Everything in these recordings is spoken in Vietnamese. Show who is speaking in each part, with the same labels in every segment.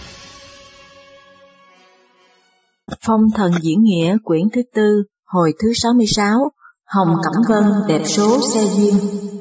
Speaker 1: Phong thần diễn nghĩa quyển thứ 4, hồi thứ 66, Hồng Cẩm Vân đẹp số xe duyên.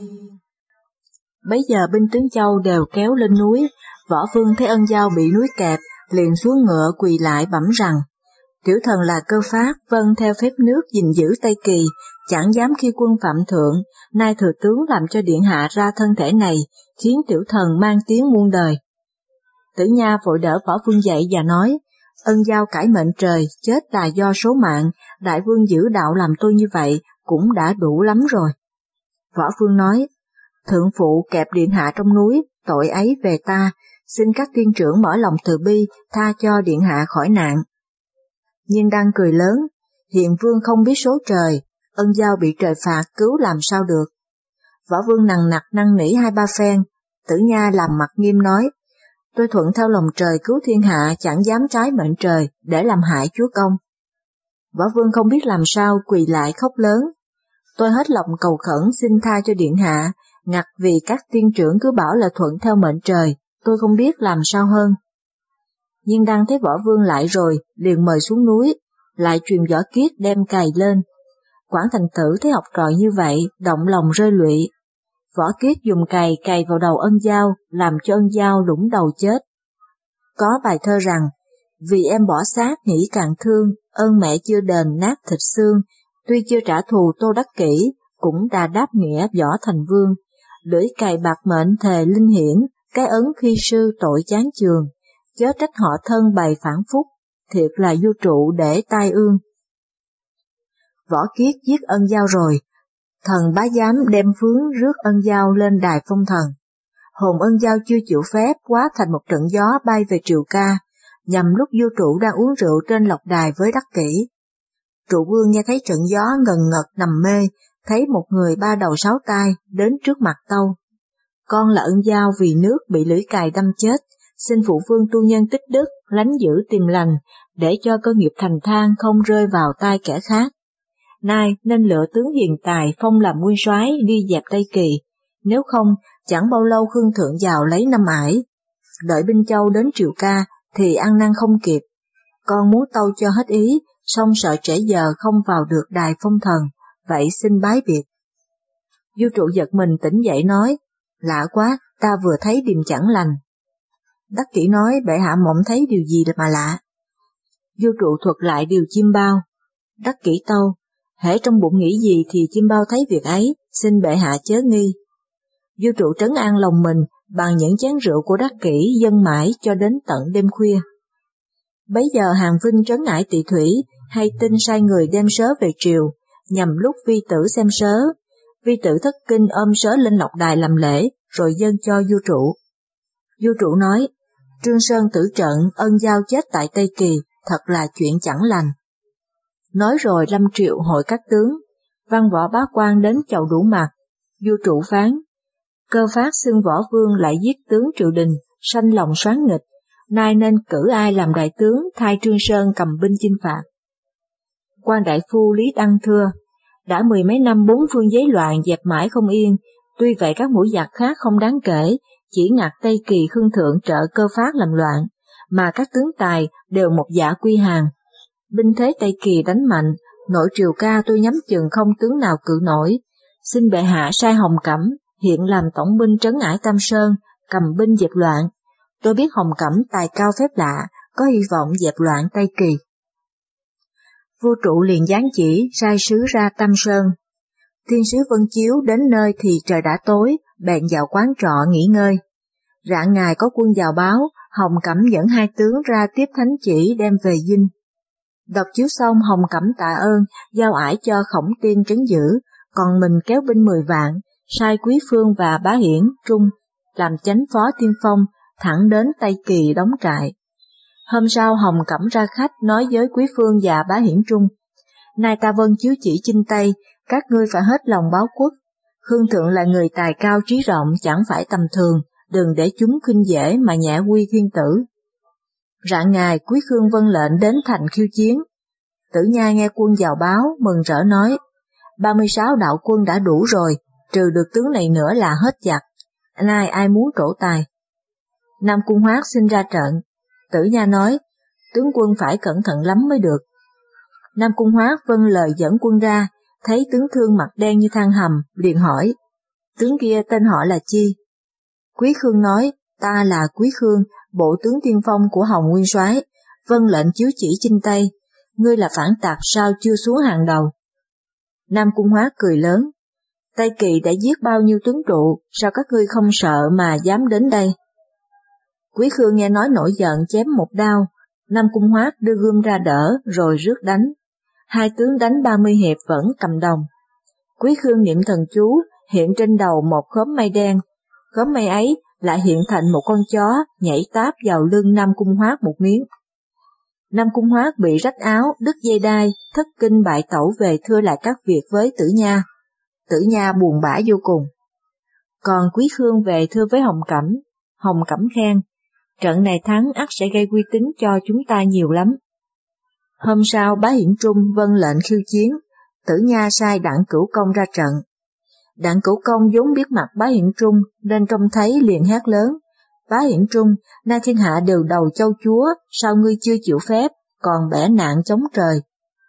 Speaker 1: Bấy giờ binh tướng Châu đều kéo lên núi, Võ Vương thấy Ân Dao bị núi kẹp, liền xuống ngựa quỳ lại bẩm rằng: Tiểu thần là Cơ Phát, vâng theo phép nước gìn giữ Tây Kỳ, chẳng dám khi quân phạm thượng, nay thừa tướng làm cho điện hạ ra thân thể này, khiến tiểu thần mang tiếng muôn đời. Tử Nha vội đỡ Võ Vương dậy và nói: Ân Dao cải mệnh trời, chết là do số mạng, đại vương giữ đạo làm tôi như vậy cũng đã đủ lắm rồi. Võ Vương nói: Thượng phụ kẹp điện hạ trong núi, tội ấy về ta, xin các tiên trưởng mở lòng từ bi, tha cho điện hạ khỏi nạn. Nhiên Đăng cười lớn: Hiền vương không biết số trời, Ân Dao bị trời phạt cứu làm sao được. Võ Vương nằng nặc năn nỉ 2-3 phen, Tử Nha làm mặt nghiêm nói: Tôi thuận theo lòng trời cứu thiên hạ, chẳng dám trái mệnh trời để làm hại chúa công. Võ Vương không biết làm sao, quỳ lại khóc lớn: Tôi hết lòng cầu khẩn xin tha cho điện hạ, ngặt vì các tiên trưởng cứ bảo là thuận theo mệnh trời, tôi không biết làm sao hơn. Nhiên Đăng thấy Võ Vương lại rồi, liền mời xuống núi, lại truyền Võ Kiết đem cày lên. Quảng Thành Tử thấy học trò như vậy, động lòng rơi lụy. Võ Kiết dùng cày cày vào đầu Ân Dao, làm cho Ân Dao lũng đầu chết. Có bài thơ rằng: Vì em bỏ xác nghĩ càng thương, ơn mẹ chưa đền nát thịt xương, tuy chưa trả thù Tô Đắc Kỷ, cũng đã đáp nghĩa Võ Thành Vương. Lưỡi cày bạc mệnh thề linh hiển, cái ấn khi sư tội chán chường, chớ trách họ thân bày phản phúc, thiệt là vua trụ để tai ương. Võ Kiết giết Ân Dao rồi, thần bá giám đem phướng rước Ân Dao lên đài phong thần. Hồn Ân Dao chưa chịu phép hóa thành một trận gió bay về Triều Ca, nhằm lúc vua trụ đang uống rượu trên lộc đài với Đắc Kỷ. Trụ vương nghe thấy trận gió ngần ngật nằm mê, thấy một người 3 đầu 6 tai đến trước mặt tâu: Con là Ân Dao vì nước bị lưỡi cày đâm chết, xin phụ vương tu nhân tích đức, lánh giữ tìm lành, để cho cơ nghiệp thành thang không rơi vào tay kẻ khác. Nay nên lựa tướng hiền tài phong làm nguyên soái đi dẹp Tây Kỳ, nếu không chẳng bao lâu Khương Thượng vào lấy Năm Ải. Đợi binh Châu đến Triều Ca thì ăn năn không kịp. Con muốn tâu cho hết ý, song sợ trễ giờ không vào được đài phong thần, vậy xin bái biệt. Vua trụ giật mình tỉnh dậy nói: Lạ quá, ta vừa thấy điềm chẳng lành. Đắc Kỷ nói: Bệ hạ mộng thấy điều gì mà lạ? Vua trụ thuật lại điều chim bao. Đắc Kỷ tâu: Hễ trong bụng nghĩ gì thì chim bao thấy việc ấy, xin bệ hạ chớ nghi. Vua trụ trấn an lòng mình bằng những chén rượu của Đắc Kỷ dâng mãi cho đến tận đêm khuya. Bấy giờ Hàn Vinh trấn ải Tỵ Thủy hay tin sai người đem sớ về triều, nhằm lúc vi tử xem sớ. Vi tử thất kinh ôm sớ lên lộc đài làm lễ, rồi dâng cho vua trụ. Vua trụ nói: Trương Sơn tử trận, Ân Dao chết tại Tây Kỳ, thật là chuyện chẳng lành. Nói rồi lâm triệu hội các tướng, văn võ bá quan đến chầu đủ mặt. Vua trụ phán: Cơ Phát xưng Võ Vương lại giết tướng triều đình, sanh lòng soán nghịch, nay nên cử ai làm đại tướng thay Trương Sơn cầm binh chinh phạt. Quan đại phu Lý Đăng thưa: Đã 10 mấy năm 4 phương giấy loạn dẹp mãi không yên, tuy vậy các mũi giặc khác không đáng kể, chỉ ngặt Tây Kỳ Khương Thượng trợ Cơ Phát làm loạn, mà các tướng tài đều một dạ quy hàng. Binh thế Tây Kỳ đánh mạnh, nội Triều Ca tôi nhắm chừng không tướng nào cự nổi, xin bệ hạ sai Hồng Cẩm hiện làm tổng binh trấn ải Tam Sơn, cầm binh dẹp loạn. Tôi biết Hồng Cẩm tài cao phép lạ, có hy vọng dẹp loạn Tây Kỳ. Vua trụ liền giáng chỉ sai sứ ra Tam Sơn. Thiên sứ Vân Chiếu đến nơi thì trời đã tối, bèn vào quán trọ nghỉ ngơi. Rạng ngày có quân vào báo, Hồng Cẩm dẫn 2 tướng ra tiếp thánh chỉ đem về dinh. Đọc chiếu xong, Hồng Cẩm tạ ơn, giao ải cho Khổng Tiên trấn giữ, còn mình kéo binh 10 vạn, sai Quý Phương và Bá Hiển, Trung làm chánh phó tiên phong, thẳng đến Tây Kỳ đóng trại. Hôm sau Hồng Cẩm ra khách nói với Quý Phương và Bá Hiển Trung: Nay ta vâng chiếu chỉ chinh Tây, các ngươi phải hết lòng báo quốc. Khương Thượng là người tài cao trí rộng, chẳng phải tầm thường, đừng để chúng khinh dễ mà nhã quy thiên tử. Rạng ngày Quý Khương vâng lệnh đến thành khiêu chiến. Tử Nha nghe quân vào báo, mừng rỡ nói: 36 đạo quân đã đủ rồi, trừ được tướng này nữa là hết giặc. Nay ai muốn trổ tài? Nam Cung Hoát xin ra trận. Tử Nha nói, tướng quân phải cẩn thận lắm mới được. Nam Cung Hoát vâng lời dẫn quân ra, thấy tướng Thương mặt đen như than hầm, liền hỏi, tướng kia tên họ là chi? Quý Khương nói, ta là Quý Khương, bộ tướng tiên phong của Hồng Nguyên Soái, vâng lệnh chiếu chỉ chinh Tây, ngươi là phản tặc sao chưa xuống hàng đầu? Nam Cung Hoát cười lớn, Tây Kỳ đã giết bao nhiêu tướng trụ, sao các ngươi không sợ mà dám đến đây? Quý Khương nghe nói nổi giận chém một đao, Nam Cung Hoát đưa gươm ra đỡ rồi rước đánh. Hai tướng đánh 30 hiệp vẫn cầm đồng. Quý Khương niệm thần chú, hiện trên đầu một khóm mây đen, khóm mây ấy lại hiện thành một con chó nhảy táp vào lưng Nam Cung Hoát một miếng. Nam Cung Hoát bị rách áo, đứt dây đai, thất kinh bại tẩu về thưa lại các việc với Tử Nha. Tử Nha buồn bã vô cùng. Còn Quý Khương về thưa với Hồng Cẩm khen, trận này thắng ắt sẽ gây uy tín cho chúng ta nhiều lắm. Hôm sau Bá Hiển Trung vâng lệnh khiêu chiến, Tử Nha sai Đặng Cửu Công ra trận. Đặng Cửu Công vốn biết mặt Bá Hiển Trung nên trông thấy liền hét lớn, Bá Hiển Trung, nay thiên hạ đều đầu châu chúa, sao ngươi chưa chịu phép, còn bẻ nạn chống trời?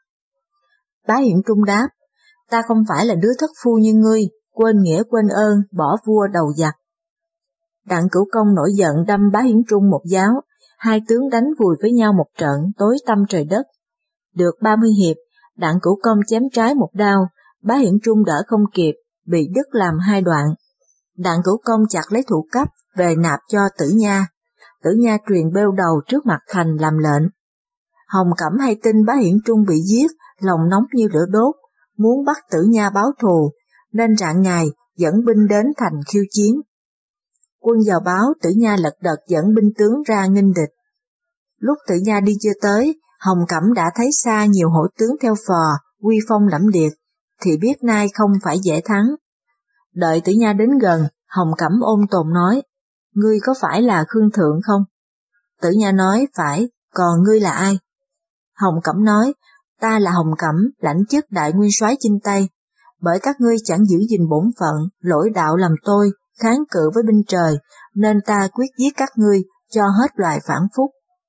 Speaker 1: Bá Hiển Trung đáp, ta không phải là đứa thất phu như ngươi, quên nghĩa quên ơn, bỏ vua đầu giặc. Đặng Cửu Công nổi giận đâm Bá Hiển Trung một giáo, hai tướng đánh vùi với nhau một trận tối tăm trời đất. Được 30 hiệp, Đặng Cửu Công chém trái một đao, Bá Hiển Trung đỡ không kịp, bị đứt làm hai đoạn. Đặng Cửu Công chặt lấy thủ cấp về nạp cho Tử Nha. Tử Nha truyền bêu đầu trước mặt thành làm lệnh. Hồng Cẩm hay tin Bá Hiển Trung bị giết, lòng nóng như lửa đốt, muốn bắt Tử Nha báo thù, nên rạng ngày dẫn binh đến thành khiêu chiến. Quân vào báo Tử Nha lật đật dẫn binh tướng ra nghênh địch. Lúc Tử Nha đi chưa tới, Hồng Cẩm đã thấy xa nhiều hổ tướng theo phò, uy phong lẫm liệt, thì biết nay không phải dễ thắng. Đợi Tử Nha đến gần, Hồng Cẩm ôm tồn nói, ngươi có phải là Khương Thượng không? Tử Nha nói, phải, còn ngươi là ai? Hồng Cẩm nói, ta là Hồng Cẩm, lãnh chức đại nguyên soái chinh Tây, bởi các ngươi chẳng giữ gìn bổn phận, lỗi đạo làm tôi, kháng cự với binh trời, nên ta quyết giết các ngươi, cho hết loài phản phúc.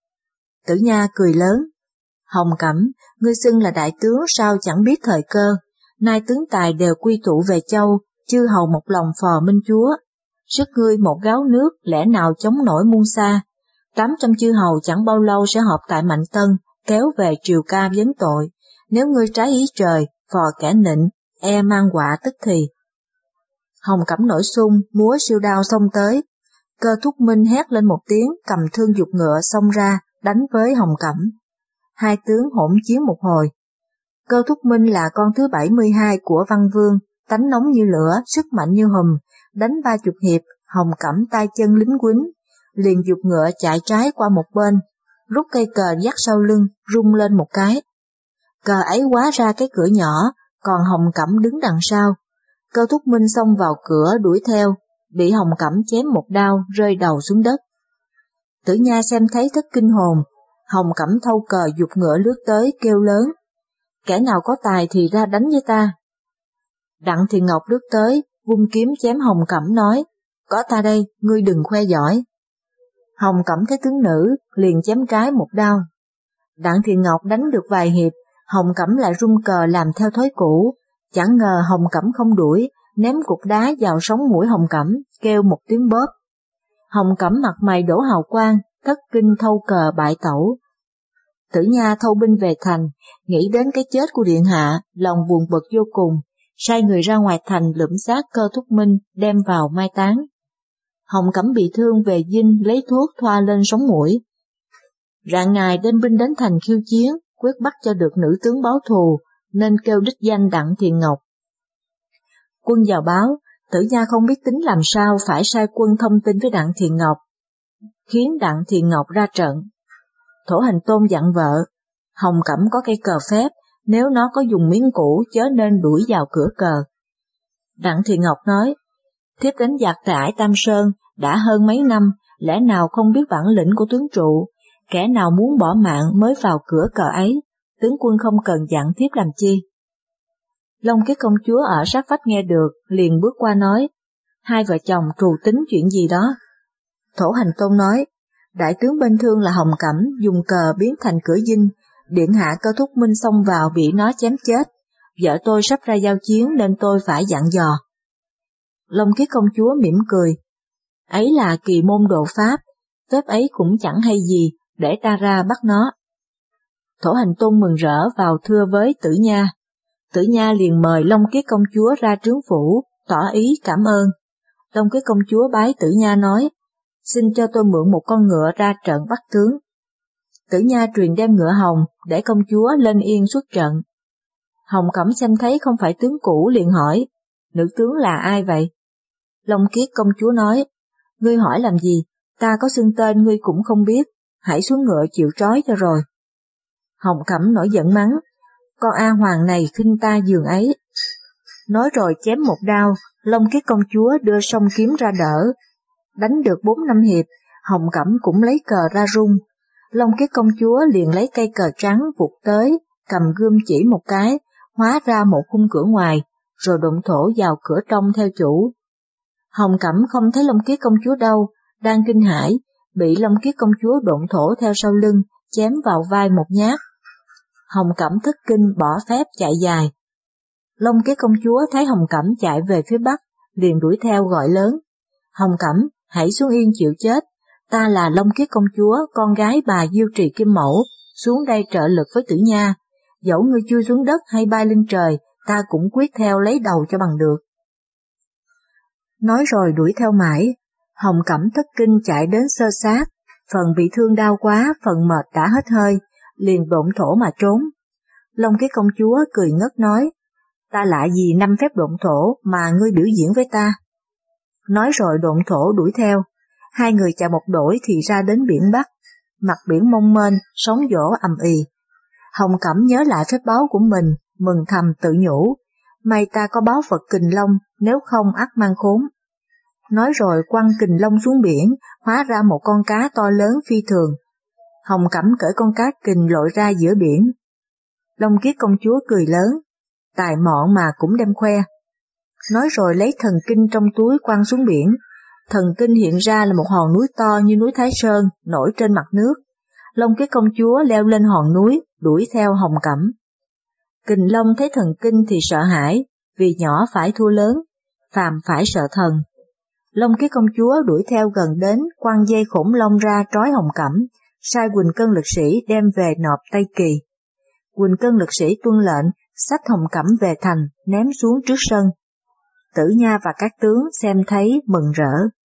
Speaker 1: Tử Nha cười lớn, Hồng Cẩm, ngươi xưng là đại tướng sao chẳng biết thời cơ, nay tướng tài đều quy tụ về châu, chư hầu một lòng phò Minh Chúa. Sức ngươi một gáo nước lẽ nào chống nổi muôn xa, 800 chư hầu chẳng bao lâu sẽ họp tại Mạnh Tân, kéo về triều ca vấn tội, nếu ngươi trái ý trời, phò kẻ nịnh, e mang họa tức thì. Hồng Cẩm nổi xung, múa siêu đao xông tới, Cơ Thúc Minh hét lên một tiếng, cầm thương giục ngựa xông ra, đánh với Hồng Cẩm. Hai tướng hỗn chiến một hồi. Cơ Thúc Minh là con thứ 72 của Văn Vương, tánh nóng như lửa, sức mạnh như hùm, đánh 30 hiệp, Hồng Cẩm tay chân lính quýnh, liền giục ngựa chạy trái qua một bên, rút cây cờ dắt sau lưng, rung lên một cái. Cờ ấy hóa ra cái cửa nhỏ, còn Hồng Cẩm đứng đằng sau. Cơ Thúc Minh xông vào cửa đuổi theo, bị Hồng Cẩm chém một đao rơi đầu xuống đất. Tử Nha xem thấy thất kinh hồn, Hồng Cẩm thâu cờ giục ngựa lướt tới kêu lớn, kẻ nào có tài thì ra đánh với ta. Đặng Thiện Ngọc lướt tới, vung kiếm chém Hồng Cẩm nói, có ta đây, ngươi đừng khoe giỏi. Hồng Cẩm thấy tướng nữ, liền chém trái một đao. Đặng Thiện Ngọc đánh được vài hiệp, Hồng Cẩm lại rung cờ làm theo thói cũ, chẳng ngờ Hồng Cẩm không đuổi, ném cục đá vào sống mũi Hồng Cẩm, kêu một tiếng bóp. Hồng Cẩm mặt mày đổ hào quang, thất kinh thâu cờ bại tẩu. Tử Nha thâu binh về thành, nghĩ đến cái chết của điện hạ, lòng buồn bực vô cùng, sai người ra ngoài thành lượm xác Cơ Thúc Minh đem vào mai táng. Hồng Cẩm bị thương về dinh lấy thuốc thoa lên sống mũi. Rạng ngày đem binh đến thành khiêu chiến, quyết bắt cho được nữ tướng báo thù, nên kêu đích danh Đặng Thiện Ngọc. Quân vào báo, Tử Nha không biết tính làm sao phải sai quân thông tin với Đặng Thiện Ngọc, khiến Đặng Thiện Ngọc ra trận. Thổ Hành Tôn dặn vợ, Hồng Cẩm có cây cờ phép, nếu nó có dùng miếng cũ chớ nên đuổi vào cửa cờ. Đặng Thiện Ngọc nói, thiếp đánh giặc tại ải Tam Sơn đã hơn mấy năm, lẽ nào không biết bản lĩnh của tướng trụ, kẻ nào muốn bỏ mạng mới vào cửa cờ ấy, tướng quân không cần dặn thiếp làm chi. Long Kiết công chúa ở sát vách nghe được, liền bước qua nói, hai vợ chồng trù tính chuyện gì đó. Thổ Hành Tôn nói, Đại tướng bên Thương là Hồng Cẩm dùng cờ biến thành cửa dinh, điện hạ Cơ Thúc Minh xông vào bị nó chém chết. Vợ tôi sắp ra giao chiến nên tôi phải dặn dò. Long Kiết công chúa mỉm cười. Ấy là kỳ môn đồ pháp, phép ấy cũng chẳng hay gì, để ta ra bắt nó. Thổ Hành Tôn mừng rỡ vào thưa với Tử Nha. Tử Nha liền mời Long Kiết công chúa ra trướng phủ, tỏ ý cảm ơn. Long Kiết công chúa bái Tử Nha nói, xin cho tôi mượn một con ngựa ra trận bắt tướng. Tử Nha truyền đem ngựa hồng để công chúa lên yên xuất trận. Hồng Cẩm xem thấy không phải tướng cũ liền hỏi, nữ tướng là ai vậy? Long Kiết công chúa nói, ngươi hỏi làm gì, ta có xưng tên ngươi cũng không biết, hãy xuống ngựa chịu trói cho rồi. Hồng Cẩm nổi giận mắng, con A Hoàng này khinh ta giường ấy. Nói rồi chém một đao, Long Kiết công chúa đưa song kiếm ra đỡ. Đánh được 4 năm hiệp, Hồng Cẩm cũng lấy cờ ra rung. Long Kiết công chúa liền lấy cây cờ trắng vụt tới, cầm gươm chỉ một cái, hóa ra một khung cửa ngoài, rồi độn thổ vào cửa trong theo chủ. Hồng Cẩm không thấy Long Kiết công chúa đâu, đang kinh hãi, bị Long Kiết công chúa độn thổ theo sau lưng, chém vào vai một nhát. Hồng Cẩm thất kinh bỏ phép chạy dài. Long Kiết công chúa thấy Hồng Cẩm chạy về phía bắc, liền đuổi theo gọi lớn. Hồng Cẩm, hãy xuống yên chịu chết, ta là Long Kiết công chúa, con gái bà Diêu Trì Kim Mẫu, xuống đây trợ lực với Tử Nha. Dẫu ngươi chui xuống đất hay bay lên trời, ta cũng quyết theo lấy đầu cho bằng được. Nói rồi đuổi theo mãi, Hồng Cẩm thất kinh chạy đến sơ sát, phần bị thương đau quá, phần mệt đã hết hơi, liền độn thổ mà trốn. Long Kiết công chúa cười ngất nói, ta lạ gì 5 phép độn thổ mà ngươi biểu diễn với ta. Nói rồi độn thổ đuổi theo, hai người chạy một đuổi thì ra đến biển Bắc, mặt biển mông mênh, sóng vỗ ầm ì. Hồng Cẩm nhớ lại phép báo của mình, mừng thầm tự nhủ, may ta có báo Phật Kình Long, nếu không ắt mang khốn. Nói rồi quăng Kình Long xuống biển, hóa ra một con cá to lớn phi thường. Hồng Cẩm cởi con cá kình lội ra giữa biển. Long Kiết công chúa cười lớn, tài mọn mà cũng đem khoe. Nói rồi lấy thần kinh trong túi quăng xuống biển. Thần kinh hiện ra là một hòn núi to như núi Thái Sơn, nổi trên mặt nước. Long Kiết công chúa leo lên hòn núi, đuổi theo Hồng Cẩm. Kình Long thấy thần kinh thì sợ hãi, vì nhỏ phải thua lớn, phàm phải sợ thần. Long Kiết công chúa đuổi theo gần đến, quăng dây khủng long ra trói Hồng Cẩm, sai Quỳnh Cân lực sĩ đem về nộp Tây Kỳ. Quỳnh Cân lực sĩ tuân lệnh, xách Hồng Cẩm về thành, ném xuống trước sân. Tử Nha và các tướng xem thấy mừng rỡ.